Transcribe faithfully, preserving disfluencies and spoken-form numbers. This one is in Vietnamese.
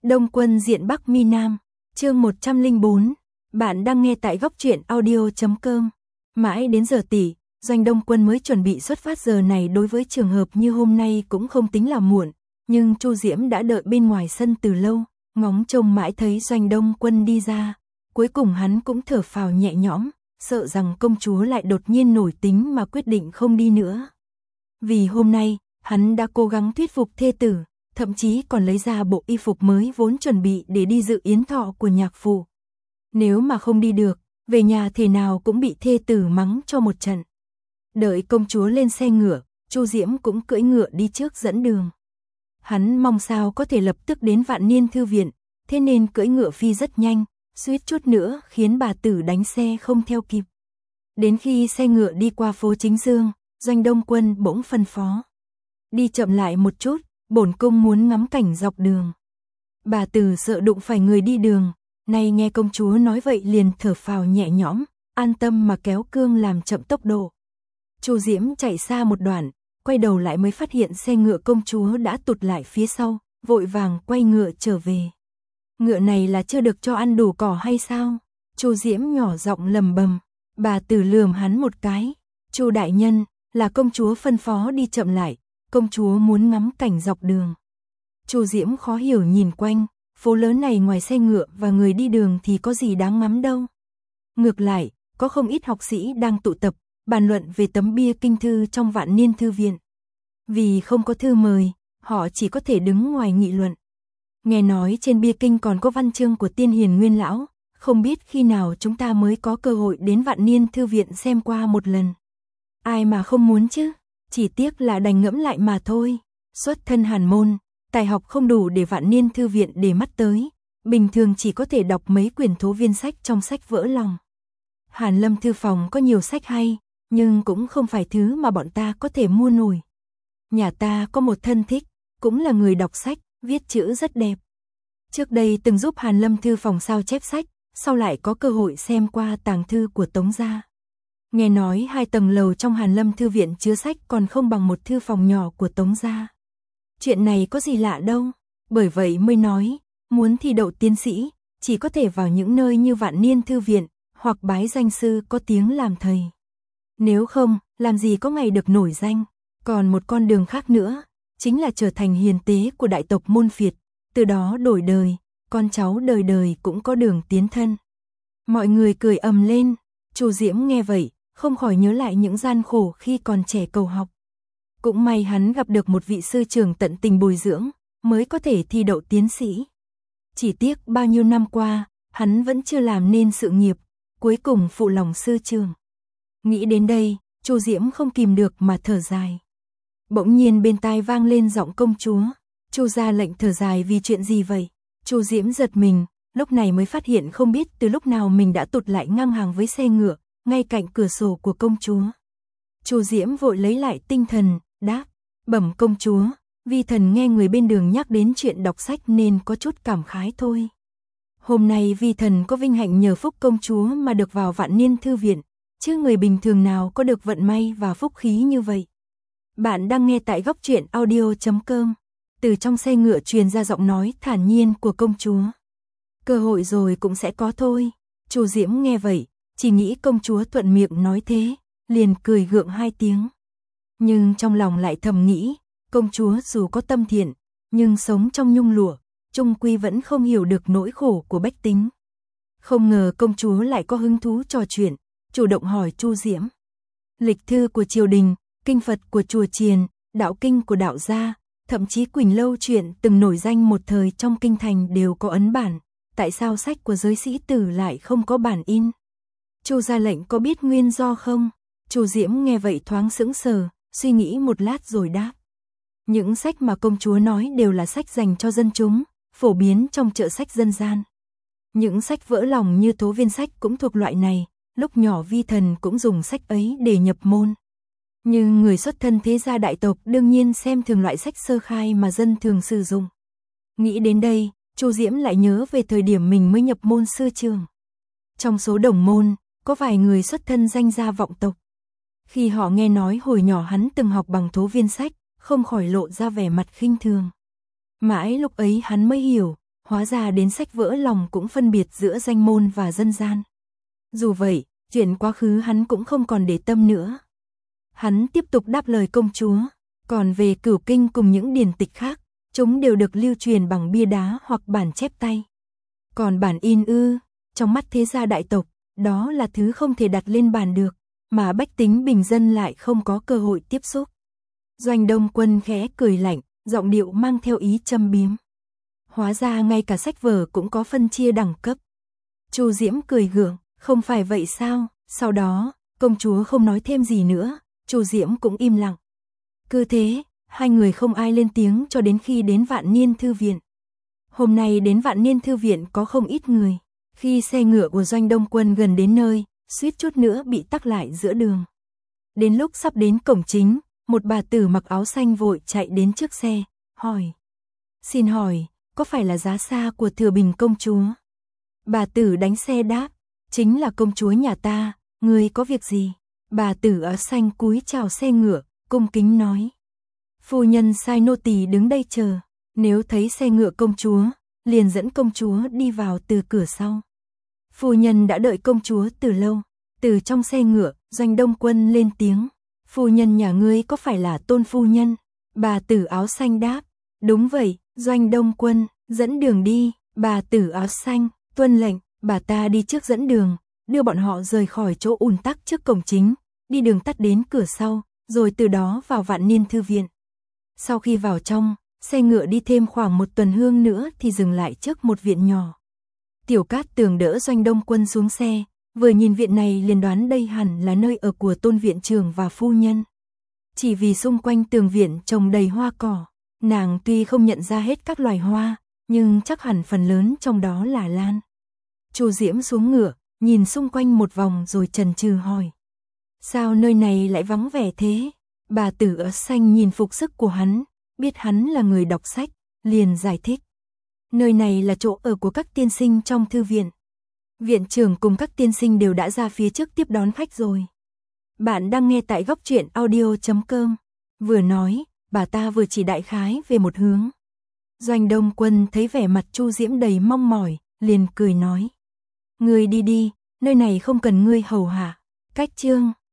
Đông Quân diện Bắc Mi Nam, chương một trăm lẻ bốn. Bạn đang nghe tại góc truyện audio chấm com. Mãi đến giờ tỉ, Doanh Đông Quân mới chuẩn bị xuất phát. Giờ này đối với trường hợp như hôm nay cũng không tính là muộn, nhưng Chu Diễm đã đợi bên ngoài sân từ lâu, ngóng trông mãi thấy Doanh Đông Quân đi ra. Cuối cùng hắn cũng thở phào nhẹ nhõm, sợ rằng công chúa lại đột nhiên nổi tính mà quyết định không đi nữa. Vì hôm nay, hắn đã cố gắng thuyết phục thê tử, thậm chí còn lấy ra bộ y phục mới vốn chuẩn bị để đi dự yến thọ của nhạc phụ. Nếu mà không đi được, về nhà thế nào cũng bị thê tử mắng cho một trận. Đợi công chúa lên xe ngựa, Chu Diễm cũng cưỡi ngựa đi trước dẫn đường. Hắn mong sao có thể lập tức đến Vạn Niên Thư Viện, thế nên cưỡi ngựa phi rất nhanh, suýt chút nữa khiến bà tử đánh xe không theo kịp. Đến khi xe ngựa đi qua phố Chính Dương, Doanh Đông Quân bỗng phân phó: đi chậm lại một chút, bổn cung muốn ngắm cảnh dọc đường. Bà tử sợ đụng phải người đi đường, nay nghe công chúa nói vậy liền thở phào nhẹ nhõm, an tâm mà kéo cương làm chậm tốc độ. Chu Diễm chạy xa một đoạn, quay đầu lại mới phát hiện xe ngựa công chúa đã tụt lại phía sau, vội vàng quay ngựa trở về. Ngựa này là chưa được cho ăn đủ cỏ hay sao? Chu Diễm nhỏ giọng lầm bầm. Bà tử lườm hắn một cái: Chu đại nhân, là công chúa phân phó đi chậm lại, công chúa muốn ngắm cảnh dọc đường. Chu Diễm khó hiểu nhìn quanh, phố lớn này ngoài xe ngựa và người đi đường thì có gì đáng ngắm đâu. Ngược lại, có không ít học sĩ đang tụ tập, bàn luận về tấm bia kinh thư trong Vạn Niên Thư Viện. Vì không có thư mời, họ chỉ có thể đứng ngoài nghị luận. Nghe nói trên bia kinh còn có văn chương của Tiên Hiền Nguyên Lão, không biết khi nào chúng ta mới có cơ hội đến Vạn Niên Thư Viện xem qua một lần. Ai mà không muốn chứ, chỉ tiếc là đành ngẫm lại mà thôi. Xuất thân hàn môn, tài học không đủ để Vạn Niên Thư Viện để mắt tới, bình thường chỉ có thể đọc mấy quyển thố viên sách trong sách vỡ lòng. Hàn Lâm thư phòng có nhiều sách hay, nhưng cũng không phải thứ mà bọn ta có thể mua nổi. Nhà ta có một thân thích, cũng là người đọc sách, viết chữ rất đẹp. Trước đây từng giúp Hàn Lâm thư phòng sao chép sách, sau lại có cơ hội xem qua tàng thư của Tống gia. Nghe nói hai tầng lầu trong Hàn Lâm Thư Viện chứa sách còn không bằng một thư phòng nhỏ của Tống gia. Chuyện này có gì lạ đâu, bởi vậy mới nói, muốn thi đậu tiến sĩ, chỉ có thể vào những nơi như Vạn Niên Thư Viện, hoặc bái danh sư có tiếng làm thầy. Nếu không, làm gì có ngày được nổi danh. Còn một con đường khác nữa, chính là trở thành hiền tế của đại tộc môn phiệt, từ đó đổi đời, con cháu đời đời cũng có đường tiến thân. Mọi người cười ầm lên. Chu Diễm nghe vậy, không khỏi nhớ lại những gian khổ khi còn trẻ cầu học. Cũng may hắn gặp được một vị sư trưởng tận tình bồi dưỡng, mới có thể thi đậu tiến sĩ. Chỉ tiếc bao nhiêu năm qua, hắn vẫn chưa làm nên sự nghiệp, cuối cùng phụ lòng sư trưởng. Nghĩ đến đây, Chu Diễm không kìm được mà thở dài. Bỗng nhiên bên tai vang lên giọng công chúa. Chu gia lệnh thở dài vì chuyện gì vậy? Chu Diễm giật mình, lúc này mới phát hiện không biết từ lúc nào mình đã tụt lại ngang hàng với xe ngựa, ngay cạnh cửa sổ của công chúa. Chu Diễm vội lấy lại tinh thần, đáp: bẩm công chúa, vi thần nghe người bên đường nhắc đến chuyện đọc sách nên có chút cảm khái thôi. Hôm nay vi thần có vinh hạnh nhờ phúc công chúa mà được vào Vạn Niên Thư Viện, chứ người bình thường nào có được vận may và phúc khí như vậy. Bạn đang nghe tại góc truyện audio chấm com. Từ trong xe ngựa truyền ra giọng nói thản nhiên của công chúa. Cơ hội rồi cũng sẽ có thôi. Chu Diễm nghe vậy, chỉ nghĩ công chúa thuận miệng nói thế, liền cười gượng hai tiếng. Nhưng trong lòng lại thầm nghĩ, công chúa dù có tâm thiện, nhưng sống trong nhung lụa, chung quy vẫn không hiểu được nỗi khổ của bách tính. Không ngờ công chúa lại có hứng thú trò chuyện, chủ động hỏi Chu Diễm. Lịch thư của triều đình, kinh Phật của chùa chiền, đạo kinh của đạo gia, thậm chí Quỳnh Lâu truyện từng nổi danh một thời trong kinh thành đều có ấn bản, tại sao sách của giới sĩ tử lại không có bản in? Chu gia lệnh có biết nguyên do không? Chu Diễm nghe vậy thoáng sững sờ, suy nghĩ một lát rồi đáp: những sách mà công chúa nói đều là sách dành cho dân chúng, phổ biến trong chợ sách dân gian. Những sách vỡ lòng như Tố Viên Sách cũng thuộc loại này, lúc nhỏ vi thần cũng dùng sách ấy để nhập môn. Nhưng người xuất thân thế gia đại tộc đương nhiên xem thường loại sách sơ khai mà dân thường sử dụng. Nghĩ đến đây, Chu Diễm lại nhớ về thời điểm mình mới nhập môn sư trường. Trong số đồng môn, có vài người xuất thân danh gia vọng tộc. Khi họ nghe nói hồi nhỏ hắn từng học bằng Tố Viên Sách, không khỏi lộ ra vẻ mặt khinh thường. Mãi lúc ấy hắn mới hiểu, Hóa ra đến sách vỡ lòng cũng phân biệt giữa danh môn và dân gian. Dù vậy, chuyện quá khứ hắn cũng không còn để tâm nữa. Hắn tiếp tục đáp lời công chúa, còn về Cửu Kinh cùng những điển tịch khác, chúng đều được lưu truyền bằng bia đá hoặc bản chép tay. Còn bản in ư, trong mắt thế gia đại tộc, đó là thứ không thể đặt lên bàn được, mà bách tính bình dân lại không có cơ hội tiếp xúc. Doanh Đông Quân khẽ cười lạnh, giọng điệu mang theo ý châm biếm. Hóa ra ngay cả sách vở cũng có phân chia đẳng cấp. Chu Diễm cười gượng, không phải vậy sao? Sau đó, công chúa không nói thêm gì nữa, Chu Diễm cũng im lặng. Cứ thế, hai người không ai lên tiếng cho đến khi đến Vạn Niên Thư Viện. Hôm nay đến Vạn Niên Thư Viện có không ít người. Khi xe ngựa của Doanh Đông Quân gần đến nơi, suýt chút nữa bị tắc lại giữa đường. Đến lúc sắp đến cổng chính, một bà tử mặc áo xanh vội chạy đến trước xe, hỏi. Xin hỏi, có phải là giá xa của Thừa Bình công chúa? Bà tử đánh xe đáp, chính là công chúa nhà ta, ngươi có việc gì? Bà tử áo xanh cúi chào xe ngựa, cung kính nói. Phu nhân sai nô tỳ đứng đây chờ, nếu thấy xe ngựa công chúa, liền dẫn công chúa đi vào từ cửa sau. Phu nhân đã đợi công chúa từ lâu. Từ trong xe ngựa, Doanh Đông Quân lên tiếng. Phu nhân nhà ngươi có phải là Tôn phu nhân? Bà tử áo xanh đáp. Đúng vậy, Doanh Đông Quân, dẫn đường đi. Bà tử áo xanh, tuân lệnh, bà ta đi trước dẫn đường, đưa bọn họ rời khỏi chỗ ùn tắc trước cổng chính, đi đường tắt đến cửa sau, rồi từ đó vào Vạn Niên Thư Viện. Sau khi vào trong, xe ngựa đi thêm khoảng một tuần hương nữa thì dừng lại trước một viện nhỏ. Tiểu Cát Tường đỡ Doanh Đông Quân xuống xe, vừa nhìn viện này liền đoán đây hẳn là nơi ở của Tôn viện trưởng và phu nhân. Chỉ vì xung quanh tường viện trồng đầy hoa cỏ, nàng tuy không nhận ra hết các loài hoa, nhưng chắc hẳn phần lớn trong đó là lan. Chu Diễm xuống ngựa, nhìn xung quanh một vòng rồi chần chừ hỏi. Sao nơi này lại vắng vẻ thế? Bà tử áo xanh nhìn phục sức của hắn, biết hắn là người đọc sách, liền giải thích. Nơi này là chỗ ở của các tiên sinh trong thư viện. Viện trưởng cùng các tiên sinh đều đã ra phía trước tiếp đón khách rồi. Bạn đang nghe tại góc truyện audio chấm com. Vừa nói, bà ta vừa chỉ đại khái về một hướng. Doanh Đông Quân thấy vẻ mặt Chu Diễm đầy mong mỏi, liền cười nói. Ngươi đi đi, nơi này không cần ngươi hầu hạ. Cách chương